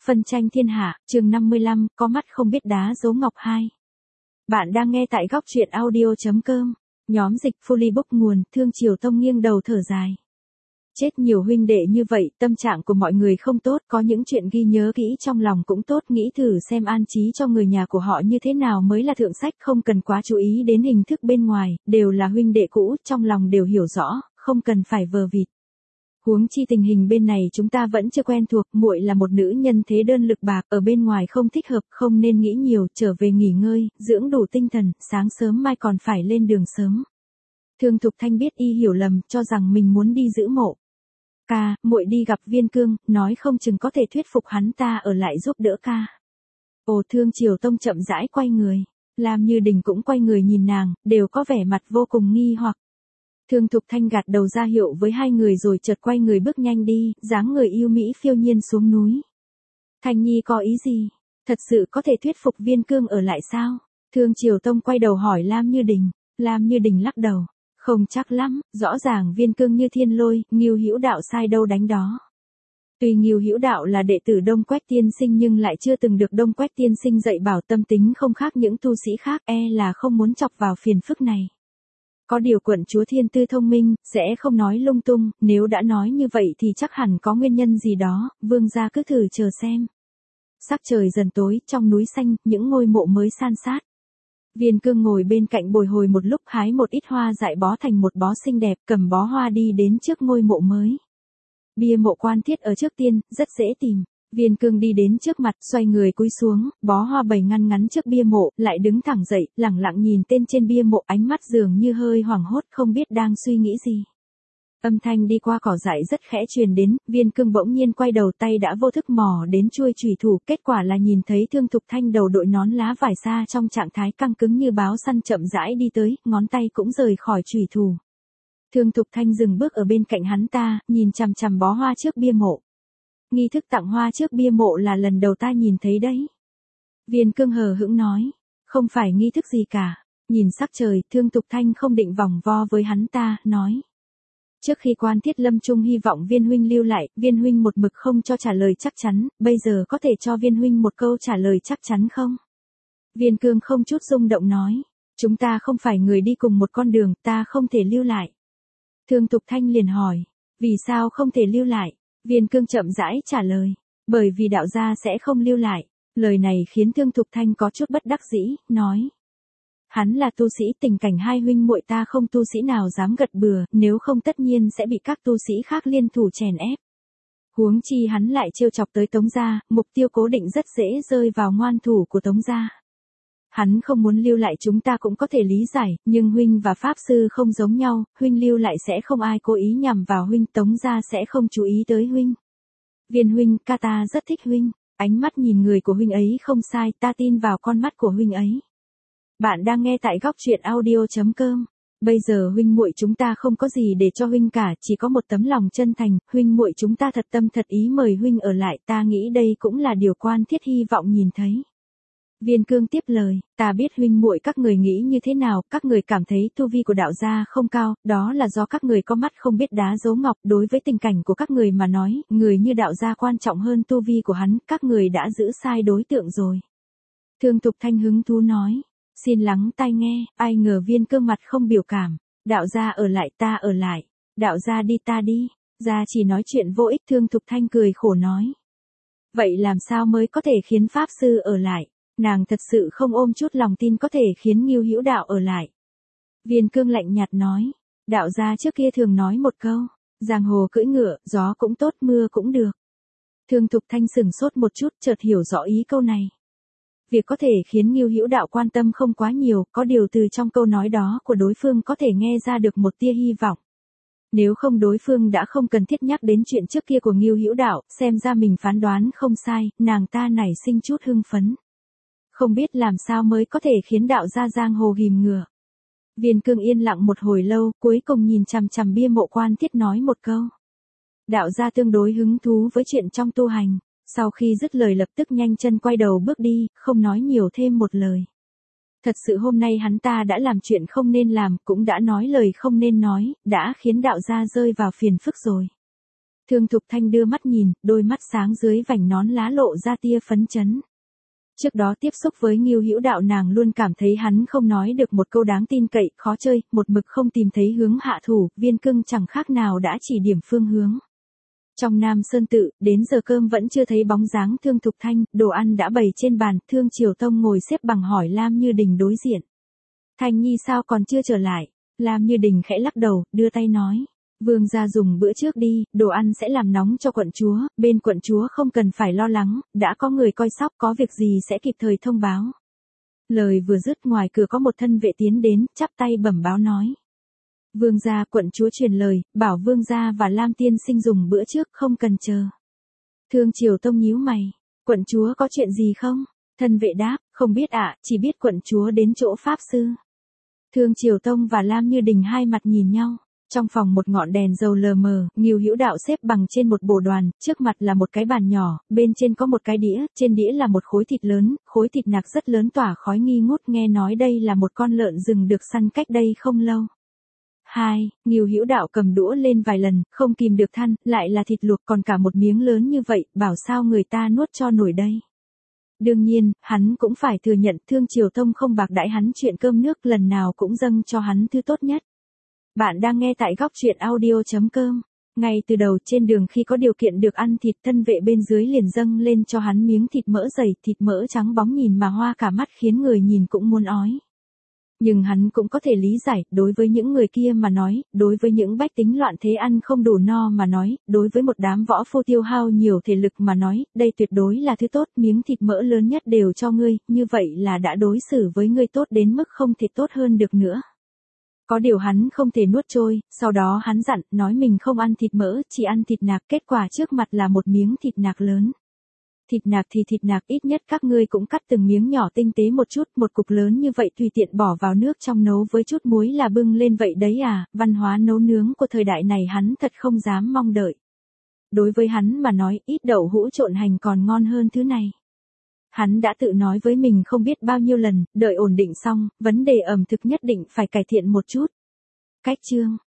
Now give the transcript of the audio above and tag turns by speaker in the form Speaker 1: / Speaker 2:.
Speaker 1: Phân tranh thiên hạ, chương 55, có mắt không biết đá dấu ngọc 2. Bạn đang nghe tại góc truyện audio.com. Nhóm dịch Fully Book nguồn, Thương Triều Tông nghiêng đầu thở dài. Chết nhiều huynh đệ như vậy, tâm trạng của mọi người không tốt, có những chuyện ghi nhớ kỹ trong lòng cũng tốt, nghĩ thử xem an trí cho người nhà của họ như thế nào mới là thượng sách, không cần quá chú ý đến hình thức bên ngoài, đều là huynh đệ cũ, trong lòng đều hiểu rõ, không cần phải vờ vịt. Huống chi tình hình bên này chúng ta vẫn chưa quen thuộc, muội là một nữ nhân thế đơn lực bạc, ở bên ngoài không thích hợp, không nên nghĩ nhiều, trở về nghỉ ngơi, dưỡng đủ tinh thần, sáng sớm mai còn phải lên đường sớm. Thương Thục Thanh biết y hiểu lầm, cho rằng mình muốn đi giữ mộ. Ca, muội đi gặp Viên Cương, nói không chừng có thể thuyết phục hắn ta ở lại giúp đỡ ca. Ồ, Thương Triều Tông chậm rãi quay người, Lam Như Đình cũng quay người nhìn nàng, đều có vẻ mặt vô cùng nghi hoặc. Thương Thục Thanh gạt đầu ra hiệu với hai người rồi chợt quay người bước nhanh đi, dáng người yêu mỹ phiêu nhiên xuống núi. Thanh Nhi có ý gì? Thật sự có thể thuyết phục Viên Cương ở lại sao? Thương Triều Tông quay đầu hỏi Lam Như Đình. Lam Như Đình lắc đầu. Không chắc lắm, rõ ràng Viên Cương như thiên lôi, Ngưu Hữu Đạo sai đâu đánh đó. Tuy Ngưu Hữu Đạo là đệ tử Đông Quách Tiên Sinh nhưng lại chưa từng được Đông Quách Tiên Sinh dạy bảo, tâm tính không khác những tu sĩ khác, là không muốn chọc vào phiền phức này. Có điều quận chúa Thiên Tư thông minh, sẽ không nói lung tung, nếu đã nói như vậy thì chắc hẳn có nguyên nhân gì đó, vương gia cứ thử chờ xem. Sắc trời dần tối, trong núi xanh, những ngôi mộ mới san sát. Viên Cương ngồi bên cạnh bồi hồi một lúc, hái một ít hoa dại bó thành một bó xinh đẹp, cầm bó hoa đi đến trước ngôi mộ mới. Bia mộ Quan Thiết ở trước tiên, rất dễ tìm. Viên Cương đi đến trước mặt, xoay người cúi xuống, bó hoa bày ngăn ngắn trước bia mộ, lại đứng thẳng dậy, lẳng lặng nhìn tên trên bia mộ, ánh mắt dường như hơi hoảng hốt, không biết đang suy nghĩ gì. Âm thanh đi qua cỏ dại rất khẽ truyền đến, Viên Cương bỗng nhiên quay đầu, tay đã vô thức mò đến chuôi chùy thủ, kết quả là nhìn thấy Thương Thục Thanh đầu đội nón lá vải xa trong trạng thái căng cứng như báo săn chậm rãi đi tới, ngón tay cũng rời khỏi chùy thủ. Thương Thục Thanh dừng bước ở bên cạnh hắn ta, nhìn chằm chằm bó hoa trước bia mộ. Nghi thức tặng hoa trước bia mộ là lần đầu ta nhìn thấy đấy. Viên Cương hờ hững nói, không phải nghi thức gì cả. Nhìn sắc trời, Thương Thục Thanh không định vòng vo với hắn ta, nói. Trước khi Quan Thiết lâm chung hy vọng Viên huynh lưu lại, Viên huynh một mực không cho trả lời chắc chắn, bây giờ có thể cho Viên huynh một câu trả lời chắc chắn không? Viên Cương không chút rung động nói, chúng ta không phải người đi cùng một con đường, ta không thể lưu lại. Thương Thục Thanh liền hỏi, vì sao không thể lưu lại? Viên Cương chậm rãi trả lời, bởi vì đạo gia sẽ không lưu lại. Lời này khiến Thương Thục Thanh có chút bất đắc dĩ, nói. Hắn là tu sĩ, tình cảnh hai huynh muội ta không tu sĩ nào dám gật bừa, nếu không tất nhiên sẽ bị các tu sĩ khác liên thủ chèn ép. Huống chi hắn lại trêu chọc tới Tống gia, mục tiêu cố định rất dễ rơi vào ngoan thủ của Tống gia. Hắn không muốn lưu lại chúng ta cũng có thể lý giải, nhưng huynh và pháp sư không giống nhau, huynh lưu lại sẽ không ai cố ý nhằm vào huynh, Tống gia sẽ không chú ý tới huynh. Viên huynh, ca ta rất thích huynh, ánh mắt nhìn người của huynh ấy không sai, ta tin vào con mắt của huynh ấy. Bạn đang nghe tại góc truyện audio.com. Bây giờ huynh muội chúng ta không có gì để cho huynh cả, chỉ có một tấm lòng chân thành, huynh muội chúng ta thật tâm thật ý mời huynh ở lại, ta nghĩ đây cũng là điều Quan Thiết hy vọng nhìn thấy. Viên Cương tiếp lời, ta biết huynh muội các người nghĩ như thế nào, các người cảm thấy tu vi của đạo gia không cao, đó là do các người có mắt không biết đá dấu ngọc, đối với tình cảnh của các người mà nói, người như đạo gia quan trọng hơn tu vi của hắn, các người đã giữ sai đối tượng rồi. Thương Thục Thanh hứng thú nói, xin lắng tai nghe, ai ngờ Viên Cương mặt không biểu cảm, đạo gia ở lại ta ở lại, đạo gia đi ta đi, gia chỉ nói chuyện vô ích. Thương Thục Thanh cười khổ nói. Vậy làm sao mới có thể khiến pháp sư ở lại? Nàng thật sự không ôm chút lòng tin có thể khiến Ngưu Hữu Đạo ở lại. Viên Cương lạnh nhạt nói, đạo gia trước kia thường nói một câu, giang hồ cưỡi ngựa, gió cũng tốt mưa cũng được. Thương Thục Thanh sửng sốt một chút, chợt hiểu rõ ý câu này. Việc có thể khiến Ngưu Hữu Đạo quan tâm không quá nhiều, có điều từ trong câu nói đó của đối phương có thể nghe ra được một tia hy vọng. Nếu không đối phương đã không cần thiết nhắc đến chuyện trước kia của Ngưu Hữu Đạo, xem ra mình phán đoán không sai, nàng ta nảy sinh chút hưng phấn. Không biết làm sao mới có thể khiến đạo gia giang hồ ghìm ngựa. Viên Cương yên lặng một hồi lâu, cuối cùng nhìn chằm chằm bia mộ Quan Thiết nói một câu. Đạo gia tương đối hứng thú với chuyện trong tu hành, sau khi dứt lời lập tức nhanh chân quay đầu bước đi, không nói nhiều thêm một lời. Thật sự hôm nay hắn ta đã làm chuyện không nên làm, cũng đã nói lời không nên nói, đã khiến đạo gia rơi vào phiền phức rồi. Thương Thục Thanh đưa mắt nhìn, đôi mắt sáng dưới vành nón lá lộ ra tia phấn chấn. Trước đó tiếp xúc với Ngưu Hữu Đạo nàng luôn cảm thấy hắn không nói được một câu đáng tin cậy, khó chơi, một mực không tìm thấy hướng hạ thủ, Viên Cưng chẳng khác nào đã chỉ điểm phương hướng. Trong Nam Sơn Tự, đến giờ cơm vẫn chưa thấy bóng dáng Thương Thục Thanh, đồ ăn đã bày trên bàn, Thương Triều Tông ngồi xếp bằng hỏi Lam Như Đình đối diện. Thanh Nhi sao còn chưa trở lại? Lam Như Đình khẽ lắc đầu, đưa tay nói. Vương gia dùng bữa trước đi, đồ ăn sẽ làm nóng cho quận chúa, bên quận chúa không cần phải lo lắng, đã có người coi sóc, có việc gì sẽ kịp thời thông báo. Lời vừa dứt ngoài cửa có một thân vệ tiến đến, chắp tay bẩm báo nói. Vương gia, quận chúa truyền lời, bảo vương gia và Lam tiên sinh dùng bữa trước, không cần chờ. Thương Triều Tông nhíu mày, quận chúa có chuyện gì không? Thân vệ đáp, không biết ạ, chỉ biết quận chúa đến chỗ pháp sư. Thương Triều Tông và Lam Như Đình hai mặt nhìn nhau. Trong phòng một ngọn đèn dầu lờ mờ, Ngưu Hữu Đạo xếp bằng trên một bồ đoàn, trước mặt là một cái bàn nhỏ, bên trên có một cái đĩa, trên đĩa là một khối thịt lớn, khối thịt nạc rất lớn tỏa khói nghi ngút, nghe nói đây là một con lợn rừng được săn cách đây không lâu. Ngưu Hữu Đạo cầm đũa lên vài lần, không kìm được than, lại là thịt luộc còn cả một miếng lớn như vậy, bảo sao người ta nuốt cho nổi đây. Đương nhiên, hắn cũng phải thừa nhận Thương Triều Tông không bạc đãi hắn chuyện cơm nước, lần nào cũng dâng cho hắn thứ tốt nhất. Bạn đang nghe tại góc truyện audio.com. Ngay từ đầu trên đường khi có điều kiện được ăn thịt, thân vệ bên dưới liền dâng lên cho hắn miếng thịt mỡ dày, thịt mỡ trắng bóng nhìn mà hoa cả mắt khiến người nhìn cũng muốn ói. Nhưng hắn cũng có thể lý giải, đối với những người kia mà nói, đối với những bách tính loạn thế ăn không đủ no mà nói, đối với một đám võ phu tiêu hao nhiều thể lực mà nói, đây tuyệt đối là thứ tốt, miếng thịt mỡ lớn nhất đều cho ngươi, như vậy là đã đối xử với ngươi tốt đến mức không thể tốt hơn được nữa. Có điều hắn không thể nuốt trôi, sau đó hắn dặn, nói mình không ăn thịt mỡ, chỉ ăn thịt nạc, kết quả trước mặt là một miếng thịt nạc lớn. Thịt nạc thì thịt nạc, ít nhất các ngươi cũng cắt từng miếng nhỏ tinh tế một chút, một cục lớn như vậy tùy tiện bỏ vào nước trong nấu với chút muối là bưng lên vậy đấy à, văn hóa nấu nướng của thời đại này hắn thật không dám mong đợi. Đối với hắn mà nói, ít đậu hũ trộn hành còn ngon hơn thứ này. Hắn đã tự nói với mình không biết bao nhiêu lần, đợi ổn định xong, vấn đề ẩm thực nhất định phải cải thiện một chút. Cách chương